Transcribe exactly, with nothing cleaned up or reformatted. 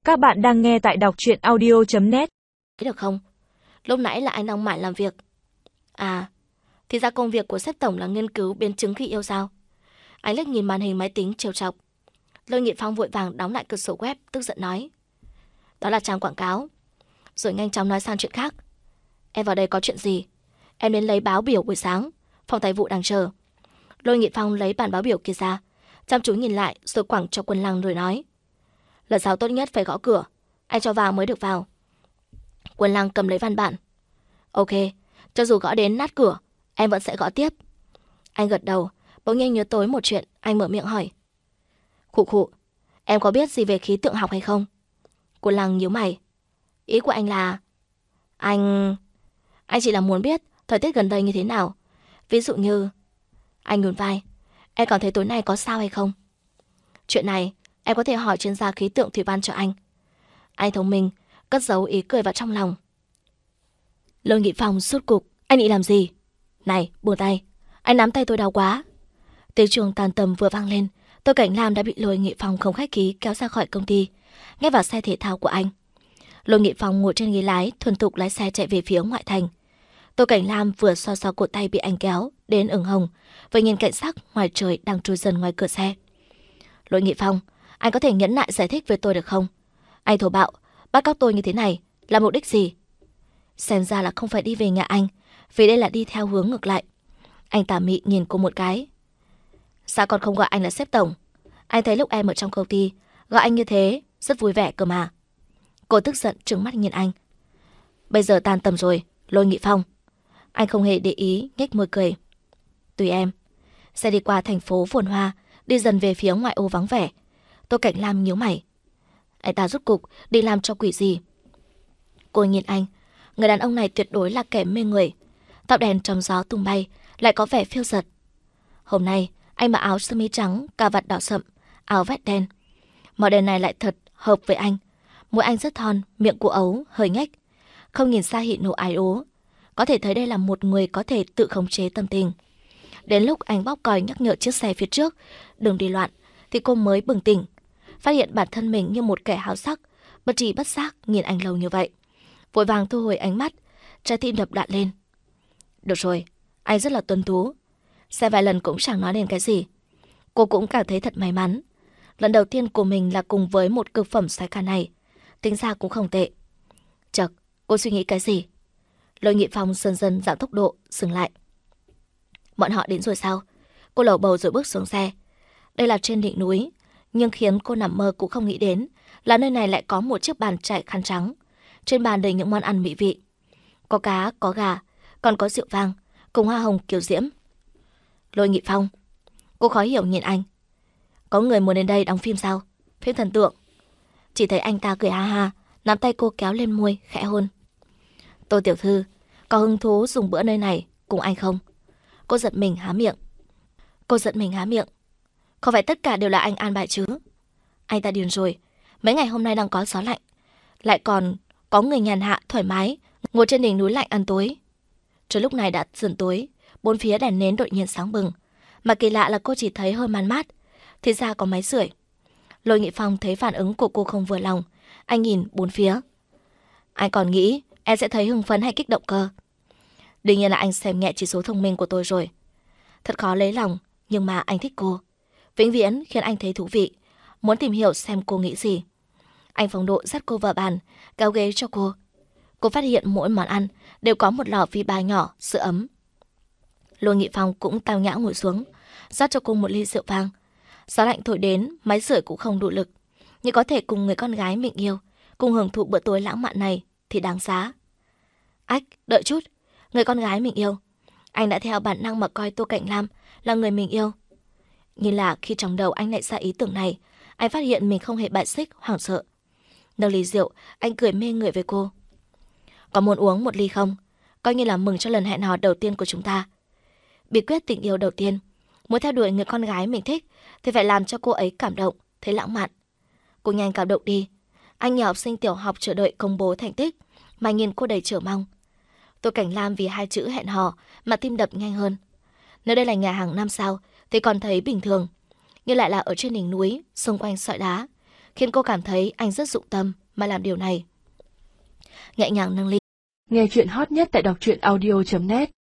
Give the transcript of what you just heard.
Các bạn đang nghe tại đọc truyện audio chấm net. Được không? Lúc nãy là anh đang mải làm việc. À, thì ra công việc của sếp tổng là nghiên cứu biến chứng khi yêu sao? Anh liếc nhìn màn hình máy tính trêu chọc. Lôi Nghị Phong vội vàng đóng lại cửa sổ web, tức giận nói. Đó là trang quảng cáo. Rồi nhanh chóng nói sang chuyện khác. Em vào đây có chuyện gì? Em đến lấy báo biểu buổi sáng. Phòng tài vụ đang chờ. Lôi Nghị Phong lấy bản báo biểu kia ra, chăm chú nhìn lại rồi quẳng cho Quân Lăng rồi nói. Lần sau tốt nhất phải gõ cửa, anh cho vào mới được vào. Quân Lăng cầm lấy văn bản. Ok, cho dù gõ đến nát cửa, em vẫn sẽ gõ tiếp. Anh gật đầu, bỗng nhiên nhớ tới một chuyện, anh mở miệng hỏi. Khụ khụ, em có biết gì về khí tượng học hay không? Quân Lăng nhíu mày. Ý của anh là... Anh... Anh chỉ là muốn biết thời tiết gần đây như thế nào. Ví dụ như... Anh nhún vai. Em còn thấy tối nay có sao hay không? Chuyện này em có thể hỏi chuyên gia khí tượng thủy văn cho anh. Anh thông minh, cất giấu ý cười vào trong lòng. Lôi Nghị Phong sốt cục. Anh định làm gì? Này, buông tay. Anh nắm tay tôi đau quá. Tiếng chuông tan tầm vừa vang lên. Tô Cảnh Lam đã bị Lôi Nghị Phong không khách khí kéo ra khỏi công ty, ngay vào xe thể thao của anh. Lôi Nghị Phong ngồi trên ghế lái, thuần thục lái xe chạy về phía ngoại thành. Tô Cảnh Lam vừa so so cổ tay bị anh kéo đến ửng hồng, vừa nhìn cảnh sắc ngoài trời đang trôi dần ngoài cửa xe. Lôi Nghị Phong, anh có thể nhẫn nại giải thích với tôi được không? Anh thổ bạo, bắt cóc tôi như thế này là mục đích gì? Xem ra là không phải đi về nhà anh, vì đây là đi theo hướng ngược lại. Anh tà mị nhìn cô một cái. Sao con không gọi anh là sếp tổng? Anh thấy lúc em ở trong công ty gọi anh như thế rất vui vẻ cơ mà. Cô tức giận trừng mắt nhìn anh. Bây giờ tan tầm rồi, Lôi Nghị Phong. Anh không hề để ý, nhếch môi cười. Tùy em. Xe đi qua thành phố phồn hoa, đi dần về phía ngoại ô vắng vẻ. Tô Cảnh Lam nhíu mày. Anh ta rút cục đi làm cho quỷ gì? Cô nhìn anh. Người đàn ông này tuyệt đối là kẻ mê người. Tóc đèn trong gió tung bay, lại có vẻ phiêu dật. Hôm nay anh mặc áo sơ mi trắng, cà vạt đỏ sậm, áo vest đen. Màu đen này lại thật hợp với anh. Mũi anh rất thon, miệng của ấu hơi nhếch. Không nhìn xa hị nộ ái ố, có thể thấy đây là một người có thể tự khống chế tâm tình. Đến lúc anh bóp còi nhắc nhở chiếc xe phía trước đừng đi loạn, thì cô mới bừng tỉnh, phát hiện bản thân mình như một kẻ háo sắc, bất tri bất giác nhìn anh lâu như vậy. Vội vàng thu hồi ánh mắt, trái tim đập đạn lên. Được rồi, anh rất là tuân tú. Xe vài lần cũng chẳng nói đến cái gì. Cô cũng cảm thấy thật may mắn. Lần đầu tiên của mình là cùng với một cực phẩm xoái ca này, tính ra cũng không tệ. Chật, cô suy nghĩ cái gì? Lôi Nghị Phong dần dần giảm tốc độ, dừng lại. Bọn họ đến rồi sao? Cô lầu bầu rồi bước xuống xe. Đây là trên đỉnh núi, nhưng khiến cô nằm mơ cũng không nghĩ đến là nơi này lại có một chiếc bàn trải khăn trắng. Trên bàn đầy những món ăn mỹ vị. Có cá, có gà, còn có rượu vang, cùng hoa hồng kiều diễm. Lôi Nghị Phong. Cô khó hiểu nhìn anh. Có người muốn đến đây đóng phim sao? Phim thần tượng. Chỉ thấy anh ta cười ha ha, nắm tay cô kéo lên môi, khẽ hôn. Tô tiểu thư, có hứng thú dùng bữa nơi này cùng anh không? Cô giật mình há miệng. Cô giật mình há miệng. Không phải tất cả đều là anh an bài chứ? Anh ta điên rồi. Mấy ngày hôm nay đang có gió lạnh, lại còn có người nhàn hạ thoải mái ngồi trên đỉnh núi lạnh ăn tối. Trời lúc này đã dần tối, bốn phía đèn nến đột nhiên sáng bừng. Mà kỳ lạ là cô chỉ thấy hơi man mát, thì ra có máy sưởi. Lôi Nghị Phong thấy phản ứng của cô không vừa lòng, anh nhìn bốn phía. Anh còn nghĩ em sẽ thấy hưng phấn hay kích động cơ. Đương nhiên là anh xem nhẹ chỉ số thông minh của tôi rồi. Thật khó lấy lòng, nhưng mà anh thích cô. Vĩnh viễn khiến anh thấy thú vị, muốn tìm hiểu xem cô nghĩ gì. Anh phong độ dắt cô vào bàn, kéo ghế cho cô. Cô phát hiện mỗi món ăn đều có một lọ vi ba nhỏ, sữa ấm. Lôi Nghị Phong cũng tao nhã ngồi xuống, rót cho cô một ly rượu vang. Gió lạnh thổi đến, máy sưởi cũng không đủ lực, nhưng có thể cùng người con gái mình yêu, cùng hưởng thụ bữa tối lãng mạn này thì đáng giá. Ách, đợi chút, người con gái mình yêu. Anh đã theo bản năng mà coi Tô Cảnh Lam là người mình yêu. Nhưng là khi trong đầu anh lại ra ý tưởng này, anh phát hiện mình không hề bại xích, hoảng sợ. Nâng ly rượu, anh cười mê người với cô. Có muốn uống một ly không? Coi như là mừng cho lần hẹn hò đầu tiên của chúng ta. Bí quyết tình yêu đầu tiên, muốn theo đuổi người con gái mình thích thì phải làm cho cô ấy cảm động, thấy lãng mạn. Cô nhanh cảm động đi. Anh như học sinh tiểu học chờ đợi công bố thành tích, mà nhìn cô đầy chờ mong. Tô Cảnh Lam vì hai chữ hẹn hò mà tim đập nhanh hơn. Nếu đây là nhà hàng năm sao thì còn thấy bình thường, nhưng lại là ở trên đỉnh núi, xung quanh sỏi đá, khiến cô cảm thấy anh rất dụng tâm mà làm điều này. Nhẹ nhàng nâng ly. Nghe chuyện hot nhất tại đọc truyện audio chấm net.